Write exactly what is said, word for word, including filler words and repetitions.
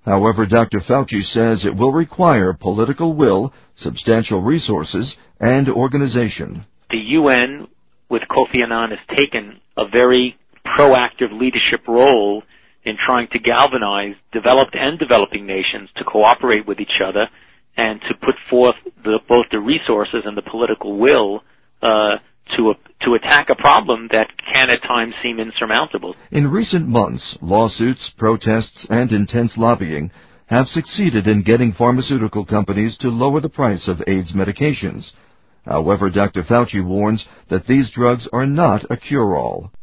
However, Doctor Fauci says it will require political will, substantial resources, and organization. The U N, with Kofi Annan, has taken a very proactive leadership role in trying to galvanize developed and developing nations to cooperate with each other and to put forth the, both the resources and the political will uh, to, a, to attack a problem that can at times seem insurmountable. In recent months, lawsuits, protests, and intense lobbying have succeeded in getting pharmaceutical companies to lower the price of AIDS medications. However, Doctor Fauci warns that these drugs are not a cure-all.